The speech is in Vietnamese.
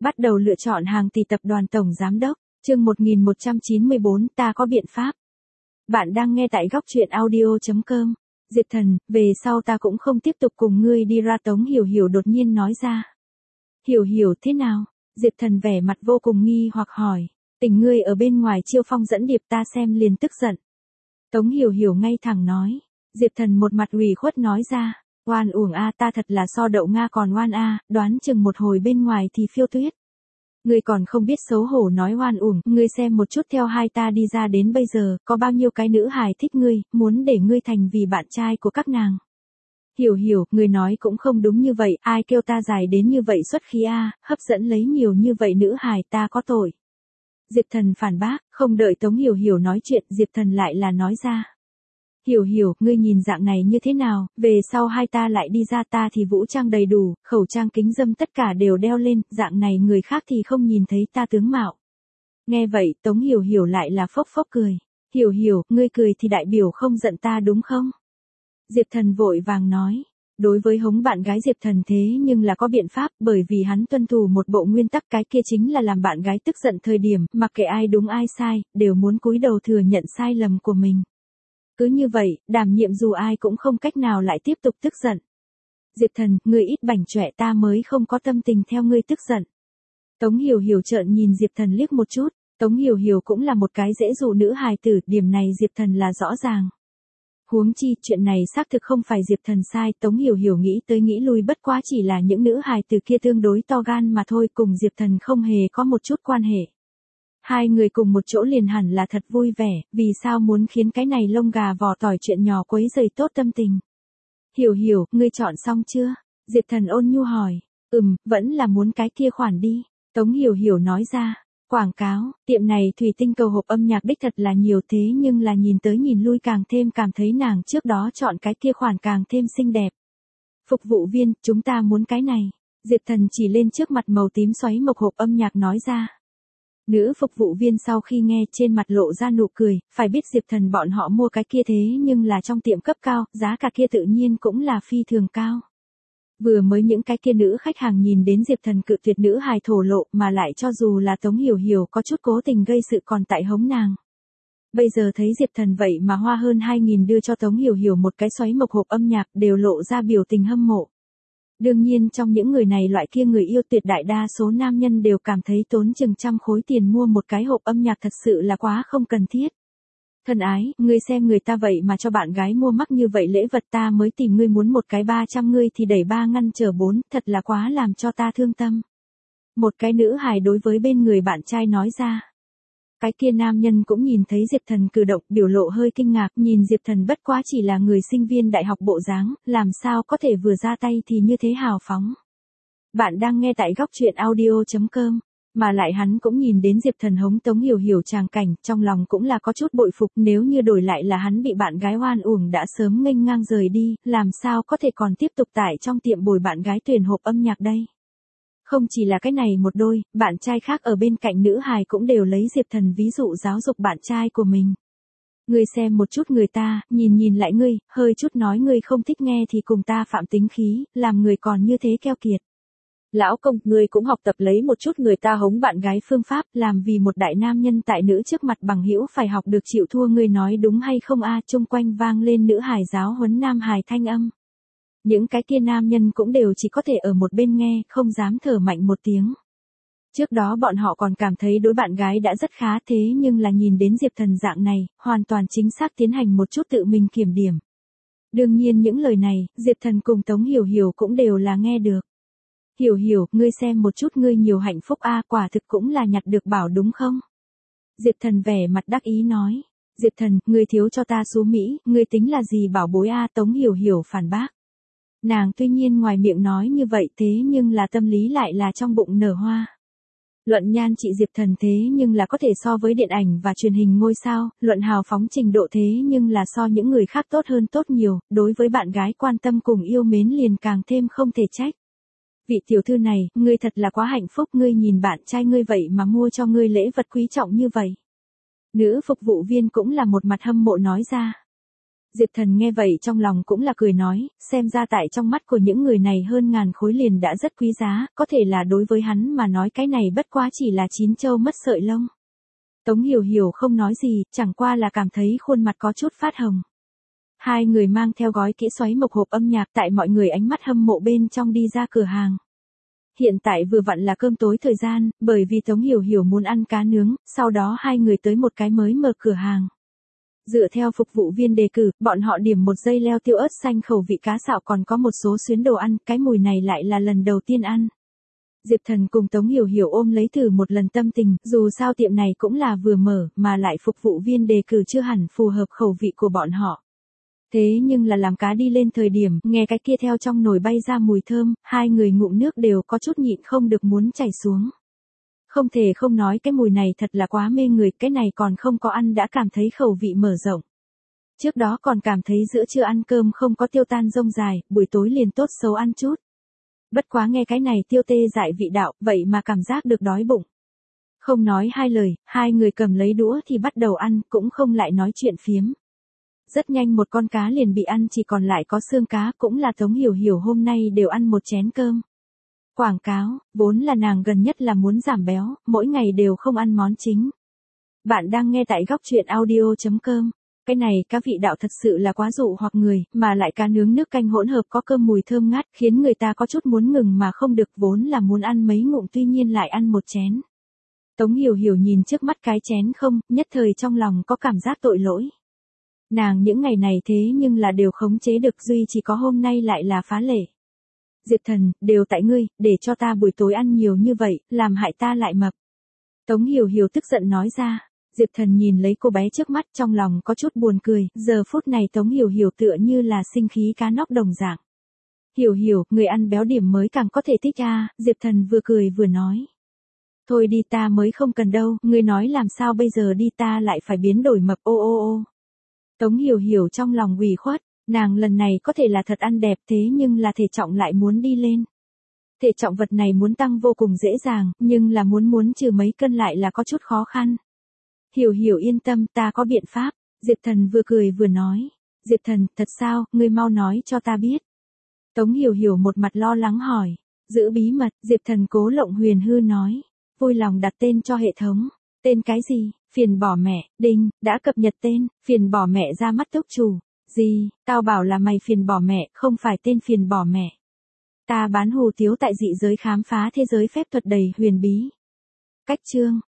Bắt đầu lựa chọn hàng tỷ tập đoàn tổng giám đốc, chương 1194, ta có biện pháp. Bạn đang nghe tại góc truyện audio.com. Diệp Thần, về sau ta cũng không tiếp tục cùng ngươi đi ra. Tống Hiểu Hiểu đột nhiên nói ra. Hiểu Hiểu thế nào? Diệp Thần vẻ mặt vô cùng nghi hoặc hỏi. Tình ngươi ở bên ngoài chiêu phong dẫn điệp ta xem liền tức giận. Tống Hiểu Hiểu ngay thẳng nói. Diệp Thần một mặt ủy khuất nói ra. Oan uổng a, ta thật là so đậu Nga còn oan a, đoán chừng một hồi bên ngoài thì phiêu tuyết. Ngươi còn không biết xấu hổ nói oan uổng, ngươi xem một chút theo hai ta đi ra đến bây giờ, có bao nhiêu cái nữ hài thích ngươi, muốn để ngươi thành vì bạn trai của các nàng. Hiểu Hiểu, ngươi nói cũng không đúng như vậy, ai kêu ta dài đến như vậy xuất khí a, hấp dẫn lấy nhiều như vậy nữ hài, ta có tội. Diệp Thần phản bác, không đợi Tống Hiểu Hiểu nói chuyện, Diệp Thần lại là nói ra. Hiểu Hiểu, ngươi nhìn dạng này như thế nào, về sau hai ta lại đi ra, ta thì vũ trang đầy đủ, khẩu trang kính dâm tất cả đều đeo lên, dạng này người khác thì không nhìn thấy ta tướng mạo. Nghe vậy, Tống Hiểu Hiểu lại là phốc phốc cười. Hiểu Hiểu, ngươi cười thì đại biểu không giận ta đúng không? Diệp Thần vội vàng nói. Đối với hống bạn gái Diệp Thần thế nhưng là có biện pháp, bởi vì hắn tuân thủ một bộ nguyên tắc, cái kia chính là làm bạn gái tức giận thời điểm, mặc kệ ai đúng ai sai, đều muốn cúi đầu thừa nhận sai lầm của mình. Cứ như vậy, đảm nhiệm dù ai cũng không cách nào lại tiếp tục tức giận. Diệp Thần, ngươi ít bảnh chọe, ta mới không có tâm tình theo ngươi tức giận. Tống Hiểu Hiểu trợn nhìn Diệp Thần liếc một chút, Tống Hiểu Hiểu cũng là một cái dễ dụ nữ hài tử, điểm này Diệp Thần là rõ ràng. Huống chi, chuyện này xác thực không phải Diệp Thần sai, Tống Hiểu Hiểu nghĩ tới nghĩ lui, bất quá chỉ là những nữ hài tử kia tương đối to gan mà thôi, cùng Diệp Thần không hề có một chút quan hệ. Hai người cùng một chỗ liền hẳn là thật vui vẻ, vì sao muốn khiến cái này lông gà vỏ tỏi chuyện nhỏ quấy rầy tốt tâm tình. Hiểu Hiểu, ngươi chọn xong chưa? Diệp Thần ôn nhu hỏi. Vẫn là muốn cái kia khoản đi. Tống Hiểu Hiểu nói ra. Quảng cáo, tiệm này thủy tinh cầu hộp âm nhạc đích thật là nhiều, thế nhưng là nhìn tới nhìn lui càng thêm cảm thấy nàng trước đó chọn cái kia khoản càng thêm xinh đẹp. Phục vụ viên, chúng ta muốn cái này. Diệp Thần chỉ lên trước mặt màu tím xoáy mộc hộp âm nhạc nói ra. Nữ phục vụ viên sau khi nghe trên mặt lộ ra nụ cười, phải biết Diệp Thần bọn họ mua cái kia thế nhưng là trong tiệm cấp cao, giá cả kia tự nhiên cũng là phi thường cao. Vừa mới những cái kia nữ khách hàng nhìn đến Diệp Thần cự tuyệt nữ hài thổ lộ, mà lại cho dù là Tống Hiểu Hiểu có chút cố tình gây sự còn tại hống nàng. Bây giờ thấy Diệp Thần vậy mà hoa hơn 2.000 đưa cho Tống Hiểu Hiểu một cái xoáy mộc hộp âm nhạc, đều lộ ra biểu tình hâm mộ. Đương nhiên trong những người này loại kia người yêu tuyệt đại đa số nam nhân đều cảm thấy tốn chừng trăm khối tiền mua một cái hộp âm nhạc thật sự là quá không cần thiết. Thân ái, ngươi xem người ta vậy mà cho bạn gái mua mắc như vậy lễ vật, ta mới tìm ngươi muốn một cái 300, ngươi thì đẩy 3 ngăn trở 4, thật là quá làm cho ta thương tâm. Một cái nữ hài đối với bên người bạn trai nói ra. Cái kia nam nhân cũng nhìn thấy Diệp Thần cử động, biểu lộ hơi kinh ngạc, nhìn Diệp Thần bất quá chỉ là người sinh viên đại học bộ dáng, làm sao có thể vừa ra tay thì như thế hào phóng. Bạn đang nghe tại góc truyện audio.com, mà lại hắn cũng nhìn đến Diệp Thần hống Tống Hiểu Hiểu tràng cảnh, trong lòng cũng là có chút bội phục, nếu như đổi lại là hắn bị bạn gái oan uổng đã sớm nghênh ngang rời đi, làm sao có thể còn tiếp tục tại trong tiệm bồi bạn gái tuyển hộp âm nhạc đây. Không chỉ là cái này một đôi, bạn trai khác ở bên cạnh nữ hài cũng đều lấy Diệp Thần ví dụ giáo dục bạn trai của mình. Ngươi xem một chút người ta, nhìn lại ngươi, hơi chút nói ngươi không thích nghe thì cùng ta phạm tính khí, làm người còn như thế keo kiệt. Lão công, ngươi cũng học tập lấy một chút người ta hống bạn gái phương pháp, làm vì một đại nam nhân tại nữ trước mặt bằng hữu phải học được chịu thua, ngươi nói đúng hay không a? Chung quanh vang lên nữ hài giáo huấn nam hài thanh âm. Những cái kia nam nhân cũng đều chỉ có thể ở một bên nghe, không dám thở mạnh một tiếng. Trước đó bọn họ còn cảm thấy đối bạn gái đã rất khá, thế nhưng là nhìn đến Diệp Thần dạng này, hoàn toàn chính xác tiến hành một chút tự mình kiểm điểm. Đương nhiên những lời này, Diệp Thần cùng Tống Hiểu Hiểu cũng đều là nghe được. Hiểu Hiểu, ngươi xem một chút ngươi nhiều hạnh phúc a, quả thực cũng là nhặt được bảo đúng không? Diệp Thần vẻ mặt đắc ý nói. Diệp Thần, ngươi thiếu cho ta số Mỹ, ngươi tính là gì bảo bối a? Tống Hiểu Hiểu phản bác. Nàng tuy nhiên ngoài miệng nói như vậy thế nhưng là tâm lý lại là trong bụng nở hoa. Luận nhan trị Diệp Thần thế nhưng là có thể so với điện ảnh và truyền hình ngôi sao, luận hào phóng trình độ thế nhưng là so những người khác tốt hơn tốt nhiều, đối với bạn gái quan tâm cùng yêu mến liền càng thêm không thể trách. Vị tiểu thư này, ngươi thật là quá hạnh phúc, ngươi nhìn bạn trai ngươi vậy mà mua cho ngươi lễ vật quý trọng như vậy. Nữ phục vụ viên cũng là một mặt hâm mộ nói ra. Diệp Thần nghe vậy trong lòng cũng là cười nói, xem ra tại trong mắt của những người này hơn ngàn khối liền đã rất quý giá, có thể là đối với hắn mà nói cái này bất quá chỉ là chín châu mất sợi lông. Tống Hiểu Hiểu không nói gì, chẳng qua là cảm thấy khuôn mặt có chút phát hồng. Hai người mang theo gói kỹ xoáy mộc hộp âm nhạc tại mọi người ánh mắt hâm mộ bên trong đi ra cửa hàng. Hiện tại vừa vặn là cơm tối thời gian, bởi vì Tống Hiểu Hiểu muốn ăn cá nướng, sau đó hai người tới một cái mới mở cửa hàng. Dựa theo phục vụ viên đề cử, bọn họ điểm một dây leo tiêu ớt xanh khẩu vị cá xạo còn có một số xuyến đồ ăn, cái mùi này lại là lần đầu tiên ăn. Diệp Thần cùng Tống Hiểu Hiểu ôm lấy thử một lần tâm tình, dù sao tiệm này cũng là vừa mở, mà lại phục vụ viên đề cử chưa hẳn phù hợp khẩu vị của bọn họ. Thế nhưng là làm cá đi lên thời điểm, nghe cái kia theo trong nồi bay ra mùi thơm, hai người ngụm nước đều có chút nhịn không được muốn chảy xuống. Không thể không nói cái mùi này thật là quá mê người, cái này còn không có ăn đã cảm thấy khẩu vị mở rộng. Trước đó còn cảm thấy giữa trưa ăn cơm không có tiêu tan rông dài, buổi tối liền tốt xấu ăn chút. Bất quá nghe cái này tiêu tê dại vị đạo, vậy mà cảm giác được đói bụng. Không nói hai lời, hai người cầm lấy đũa thì bắt đầu ăn, cũng không lại nói chuyện phiếm. Rất nhanh một con cá liền bị ăn, chỉ còn lại có xương cá, cũng là Tống Hiểu Hiểu hôm nay đều ăn một chén cơm. Quảng cáo, vốn là nàng gần nhất là muốn giảm béo, mỗi ngày đều không ăn món chính. Bạn đang nghe tại góc truyện audio.com. Cái này cá vị đạo thật sự là quá dụ hoặc người, mà lại cá nướng nước canh hỗn hợp có cơm mùi thơm ngát, khiến người ta có chút muốn ngừng mà không được, vốn là muốn ăn mấy ngụm tuy nhiên lại ăn một chén. Tống Hiểu Hiểu nhìn trước mắt cái chén không, nhất thời trong lòng có cảm giác tội lỗi. Nàng những ngày này thế nhưng là đều khống chế được, duy chỉ có hôm nay lại là phá lệ. Diệp Thần, đều tại ngươi, để cho ta buổi tối ăn nhiều như vậy, làm hại ta lại mập. Tống Hiểu Hiểu tức giận nói ra. Diệp Thần nhìn lấy cô bé trước mắt trong lòng có chút buồn cười, giờ phút này Tống Hiểu Hiểu tựa như là sinh khí cá nóc đồng dạng. Hiểu Hiểu, người ăn béo điểm mới càng có thể thích à, Diệp Thần vừa cười vừa nói. Thôi đi, ta mới không cần đâu, ngươi nói làm sao bây giờ đi, ta lại phải biến đổi mập, ô ô ô. Tống Hiểu Hiểu trong lòng ủy khuất, nàng lần này có thể là thật ăn đẹp, thế nhưng là thể trọng lại muốn đi lên. Thể trọng vật này muốn tăng vô cùng dễ dàng, nhưng là muốn trừ mấy cân lại là có chút khó khăn. Hiểu Hiểu yên tâm, ta có biện pháp. Diệp Thần vừa cười vừa nói. Diệp Thần, thật sao, ngươi mau nói cho ta biết. Tống Hiểu Hiểu một mặt lo lắng hỏi. Giữ bí mật, Diệp Thần cố lộng huyền hư nói. Vui lòng đặt tên cho hệ thống. Tên cái gì? Phiền bỏ mẹ, đinh, đã cập nhật tên, phiền bỏ mẹ ra mắt túc chủ. Gì, tao bảo là mày phiền bỏ mẹ, không phải tên phiền bỏ mẹ. Ta bán hủ tiếu tại dị giới khám phá thế giới phép thuật đầy huyền bí. Cách chương.